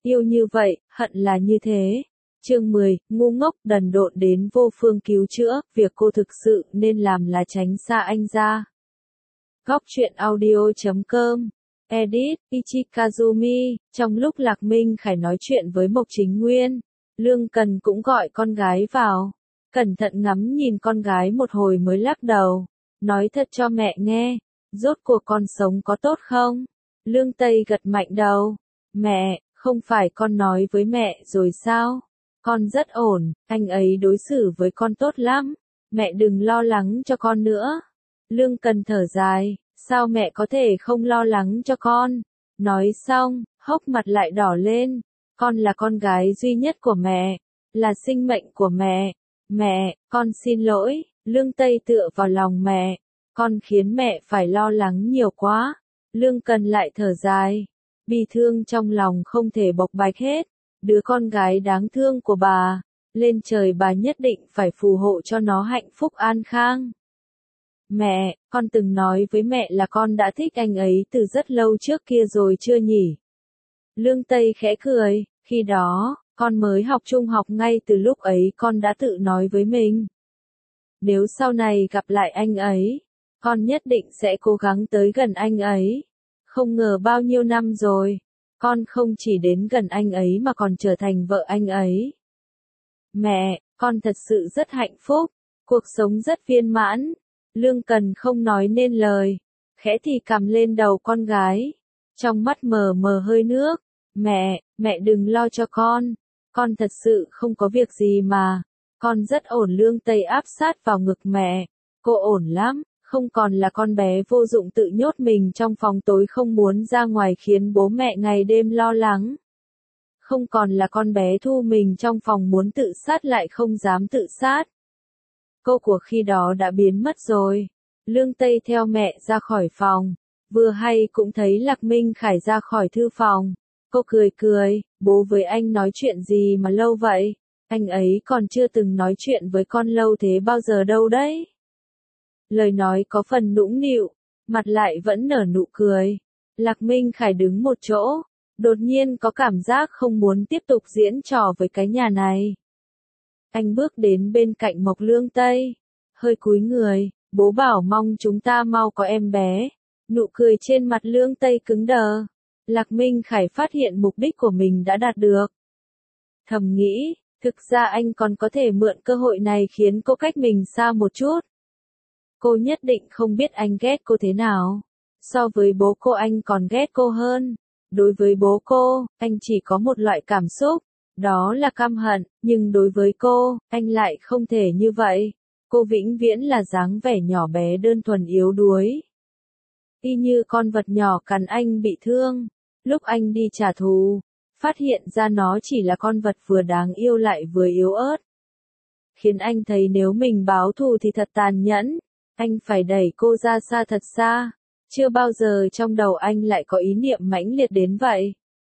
Yêu như vậy, hận là như thế. Chương 10, ngu ngốc đần độn đến vô phương cứu chữa, việc cô thực sự nên làm là tránh xa anh ra. Góc truyện audio.com. Edit, Ichikazumi. Trong lúc Lạc Minh Khải nói chuyện với Mộc Chính Nguyên, Lương Cần cũng gọi con gái vào. Cẩn thận ngắm nhìn con gái một hồi mới lắc đầu. Nói thật cho mẹ nghe, rốt cuộc con sống có tốt không? Lương Tây gật mạnh đầu. Mẹ, không phải con nói với mẹ rồi sao? Con rất ổn, anh ấy đối xử với con tốt lắm. Mẹ đừng lo lắng cho con nữa. Lương Cần thở dài, sao mẹ có thể không lo lắng cho con? Nói xong, hốc mặt lại đỏ lên. Con là con gái duy nhất của mẹ, là sinh mệnh của mẹ. Mẹ, con xin lỗi. Lương Tây tựa vào lòng mẹ. Con khiến mẹ phải lo lắng nhiều quá. Lương Cần lại thở dài. Bi thương trong lòng không thể bộc bạch hết. Đứa con gái đáng thương của bà, lên trời bà nhất định phải phù hộ cho nó hạnh phúc an khang. Mẹ, con từng nói với mẹ là con đã thích anh ấy từ rất lâu trước kia rồi chưa nhỉ? Lương Tây khẽ cười, khi đó, con mới học trung học, ngay từ lúc ấy con đã tự nói với mình. Nếu sau này gặp lại anh ấy, con nhất định sẽ cố gắng tới gần anh ấy. Không ngờ bao nhiêu năm rồi, con không chỉ đến gần anh ấy mà còn trở thành vợ anh ấy. Mẹ, con thật sự rất hạnh phúc, cuộc sống rất viên mãn. Lương Cần không nói nên lời, khẽ thì cầm lên đầu con gái, trong mắt mờ mờ hơi nước. Mẹ đừng lo cho con thật sự không có việc gì mà, con rất ổn. Lương Tây áp sát vào ngực mẹ, cô ổn lắm, không còn là con bé vô dụng tự nhốt mình trong phòng tối không muốn ra ngoài khiến bố mẹ ngày đêm lo lắng. Không còn là con bé thu mình trong phòng muốn tự sát lại không dám tự sát. Cô của khi đó đã biến mất rồi. Lương Tây theo mẹ ra khỏi phòng, vừa hay cũng thấy Lạc Minh Khải ra khỏi thư phòng. Cô cười cười, bố với anh nói chuyện gì mà lâu vậy? Anh ấy còn chưa từng nói chuyện với con lâu thế bao giờ đâu đấy. Lời nói có phần nũng nịu, mặt lại vẫn nở nụ cười. Lạc Minh Khải đứng một chỗ, đột nhiên có cảm giác không muốn tiếp tục diễn trò với cái nhà này. Anh bước đến bên cạnh Mộc Lương Tây, hơi cúi người, bố bảo mong chúng ta mau có em bé. Nụ cười trên mặt Lương Tây cứng đờ. Lạc Minh Khải phát hiện mục đích của mình đã đạt được. Thầm nghĩ, thực ra anh còn có thể mượn cơ hội này khiến cô cách mình xa một chút. Cô nhất định không biết anh ghét cô thế nào. So với bố cô anh còn ghét cô hơn. Đối với bố cô, anh chỉ có một loại cảm xúc, đó là căm hận, nhưng đối với cô, anh lại không thể như vậy. Cô vĩnh viễn là dáng vẻ nhỏ bé đơn thuần yếu đuối. Y như con vật nhỏ cắn anh bị thương. Lúc anh đi trả thù, phát hiện ra nó chỉ là con vật vừa đáng yêu lại vừa yếu ớt. Khiến anh thấy nếu mình báo thù thì thật tàn nhẫn. Anh phải đẩy cô ra xa thật xa. Chưa bao giờ trong đầu anh lại có ý niệm mãnh liệt đến vậy.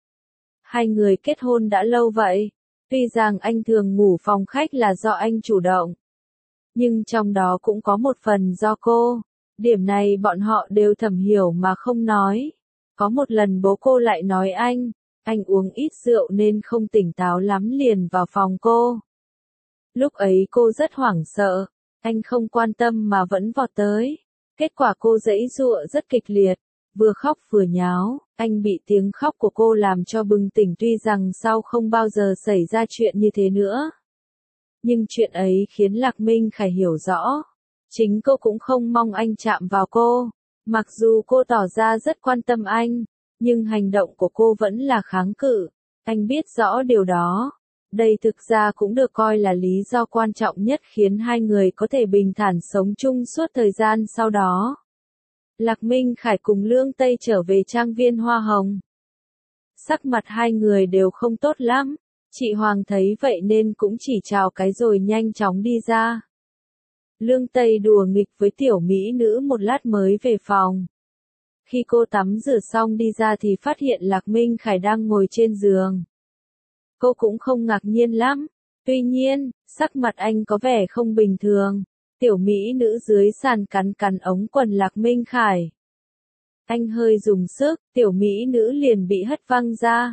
Hai người kết hôn đã lâu vậy. Tuy rằng anh thường ngủ phòng khách là do anh chủ động. Nhưng trong đó cũng có một phần do cô. Điểm này bọn họ đều thầm hiểu mà không nói. Có một lần bố cô lại nói anh uống ít rượu nên không tỉnh táo lắm liền vào phòng cô. Lúc ấy cô rất hoảng sợ. Anh không quan tâm mà vẫn vọt tới. Kết quả cô giãy giụa rất kịch liệt, vừa khóc vừa nháo, anh bị tiếng khóc của cô làm cho bừng tỉnh, tuy rằng sau không bao giờ xảy ra chuyện như thế nữa. Nhưng chuyện ấy khiến Lạc Minh Khải hiểu rõ. Chính cô cũng không mong anh chạm vào cô. Mặc dù cô tỏ ra rất quan tâm anh, nhưng hành động của cô vẫn là kháng cự. Anh biết rõ điều đó. Đây thực ra cũng được coi là lý do quan trọng nhất khiến hai người có thể bình thản sống chung suốt thời gian sau đó. Lạc Minh Khải cùng Lương Tây trở về trang viên Hoa Hồng. Sắc mặt hai người đều không tốt lắm. Chị Hoàng thấy vậy nên cũng chỉ chào cái rồi nhanh chóng đi ra. Lương Tây đùa nghịch với tiểu mỹ nữ một lát mới về phòng. Khi cô tắm rửa xong đi ra thì phát hiện Lạc Minh Khải đang ngồi trên giường. Cô cũng không ngạc nhiên lắm. Tuy nhiên, sắc mặt anh có vẻ không bình thường. Tiểu mỹ nữ dưới sàn cắn cắn ống quần Lạc Minh Khải. Anh hơi dùng sức, tiểu mỹ nữ liền bị hất văng ra.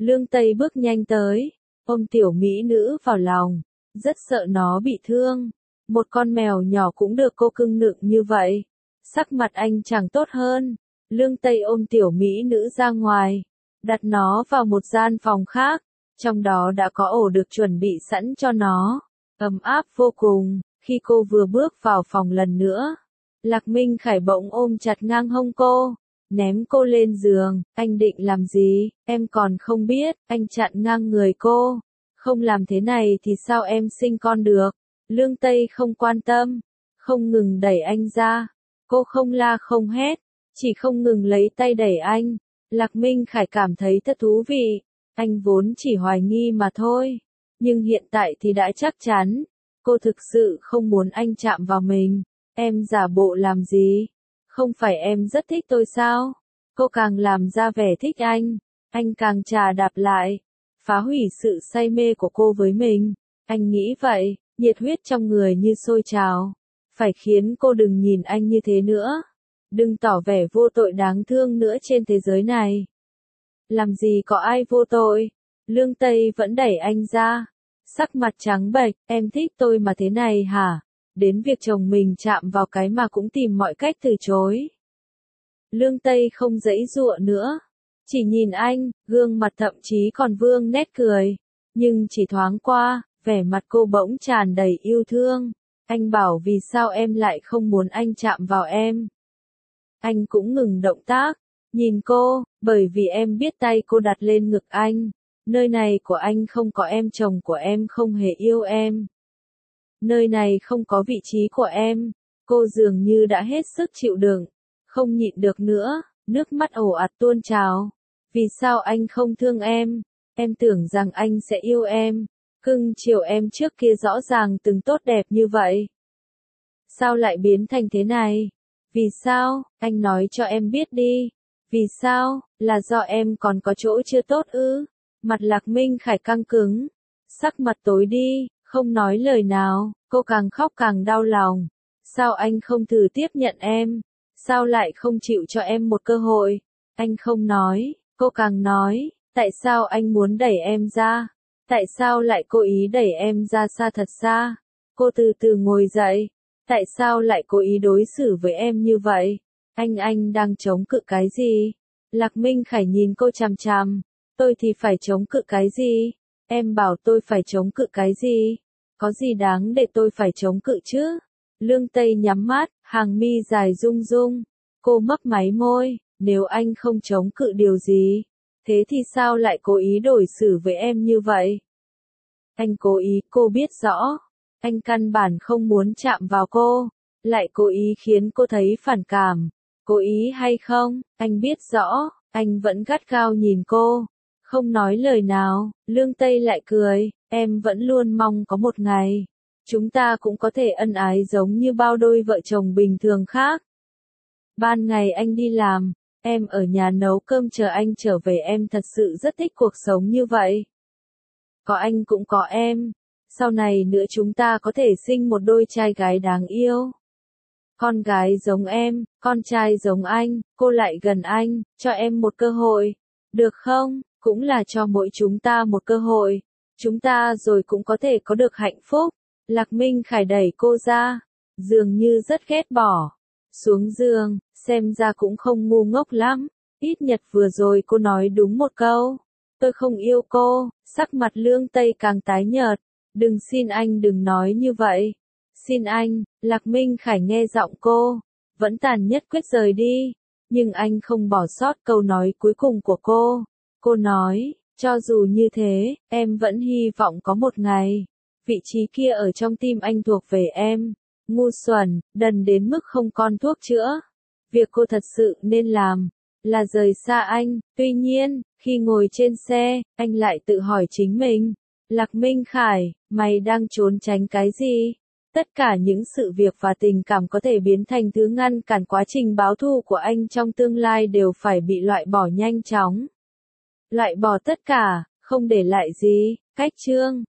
Lương Tây bước nhanh tới, ôm tiểu mỹ nữ vào lòng, rất sợ nó bị thương. Một con mèo nhỏ cũng được cô cưng nựng như vậy. Sắc mặt anh chẳng tốt hơn. Lương Tây ôm tiểu mỹ nữ ra ngoài, đặt nó vào một gian phòng khác, trong đó đã có ổ được chuẩn bị sẵn cho nó, ấm áp vô cùng. Khi cô vừa bước vào phòng lần nữa, Lạc Minh Khải bỗng ôm chặt ngang hông cô, ném cô lên giường. Anh định làm gì, em còn không biết. Anh chặn ngang người cô. Không làm thế này thì sao em sinh con được. Lương Tây không quan tâm, không ngừng đẩy anh ra. Cô không la không hét, chỉ không ngừng lấy tay đẩy anh. Lạc Minh Khải cảm thấy thật thú vị. Anh vốn chỉ hoài nghi mà thôi, nhưng hiện tại thì đã chắc chắn. Cô thực sự không muốn anh chạm vào mình. Em giả bộ làm gì? Không phải em rất thích tôi sao? Cô càng làm ra vẻ thích anh càng chà đạp lại, phá hủy sự say mê của cô với mình. Anh nghĩ vậy, nhiệt huyết trong người như sôi trào. Phải khiến cô đừng nhìn anh như thế nữa. Đừng tỏ vẻ vô tội đáng thương nữa trên thế giới này. Làm gì có ai vô tội? Lương Tây vẫn đẩy anh ra. Sắc mặt trắng bệch, em thích tôi mà thế này hả? Đến việc chồng mình chạm vào cái mà cũng tìm mọi cách từ chối. Lương Tây không giãy giụa nữa, chỉ nhìn anh, gương mặt thậm chí còn vương nét cười. Nhưng chỉ thoáng qua, vẻ mặt cô bỗng tràn đầy yêu thương. Anh bảo vì sao em lại không muốn anh chạm vào em. Anh cũng ngừng động tác, nhìn cô, bởi vì em biết tay cô đặt lên ngực anh. Nơi này của anh không có em, chồng của em không hề yêu em. Nơi này không có vị trí của em. Cô dường như đã hết sức chịu đựng, không nhịn được nữa, nước mắt ồ ạt tuôn trào. Vì sao anh không thương em? Em tưởng rằng anh sẽ yêu em, cưng chiều em trước kia rõ ràng từng tốt đẹp như vậy. Sao lại biến thành thế này? Vì sao? Anh nói cho em biết đi. Vì sao? Là do em còn có chỗ chưa tốt ư? Mặt Lạc Minh Khải căng cứng, sắc mặt tối đi, không nói lời nào. Cô càng khóc càng đau lòng. Sao anh không thử tiếp nhận em? Sao lại không chịu cho em một cơ hội? Anh không nói, cô càng nói. Tại sao anh muốn đẩy em ra? Tại sao lại cố ý đẩy em ra xa thật xa? Cô từ từ ngồi dậy. Tại sao lại cố ý đối xử với em như vậy? Anh đang chống cự cái gì? Lạc Minh Khải nhìn cô chằm chằm. Tôi thì phải chống cự cái gì? Em bảo tôi phải chống cự cái gì? Có gì đáng để tôi phải chống cự chứ? Lương Tây nhắm mắt, hàng mi dài rung rung. Cô mấp máy môi, nếu anh không chống cự điều gì, thế thì sao lại cố ý đối xử với em như vậy? Anh cố ý, cô biết rõ. Anh căn bản không muốn chạm vào cô, lại cố ý khiến cô thấy phản cảm. Cố ý hay không, anh biết rõ. Anh vẫn gắt gao nhìn cô, không nói lời nào. Lương Tây lại cười, em vẫn luôn mong có một ngày chúng ta cũng có thể ân ái giống như bao đôi vợ chồng bình thường khác. Ban ngày anh đi làm, em ở nhà nấu cơm chờ anh trở về. Em thật sự rất thích cuộc sống như vậy. Có anh cũng có em. Sau này nữa chúng ta có thể sinh một đôi trai gái đáng yêu. Con gái giống em, con trai giống anh, cô lại gần anh, cho em một cơ hội. Được không? Cũng là cho mỗi chúng ta một cơ hội. Chúng ta rồi cũng có thể có được hạnh phúc. Lạc Minh Khải đẩy cô ra, dường như rất ghét bỏ. Xuống giường, xem ra cũng không ngu ngốc lắm. Ít nhất vừa rồi cô nói đúng một câu. Tôi không yêu cô. Sắc mặt Lương Tây càng tái nhợt. Đừng, xin anh đừng nói như vậy. Xin anh. Lạc Minh Khải nghe giọng cô, vẫn tàn nhất quyết rời đi. Nhưng anh không bỏ sót câu nói cuối cùng của cô. Cô nói, cho dù như thế, em vẫn hy vọng có một ngày vị trí kia ở trong tim anh thuộc về em. Ngu xuẩn, đần đến mức không còn thuốc chữa. Việc cô thật sự nên làm là rời xa anh. Tuy nhiên, khi ngồi trên xe, anh lại tự hỏi chính mình. Lạc Minh Khải, mày đang trốn tránh cái gì? Tất cả những sự việc và tình cảm có thể biến thành thứ ngăn cản quá trình báo thù của anh trong tương lai đều phải bị loại bỏ nhanh chóng. Loại bỏ tất cả, không để lại gì. Cách chương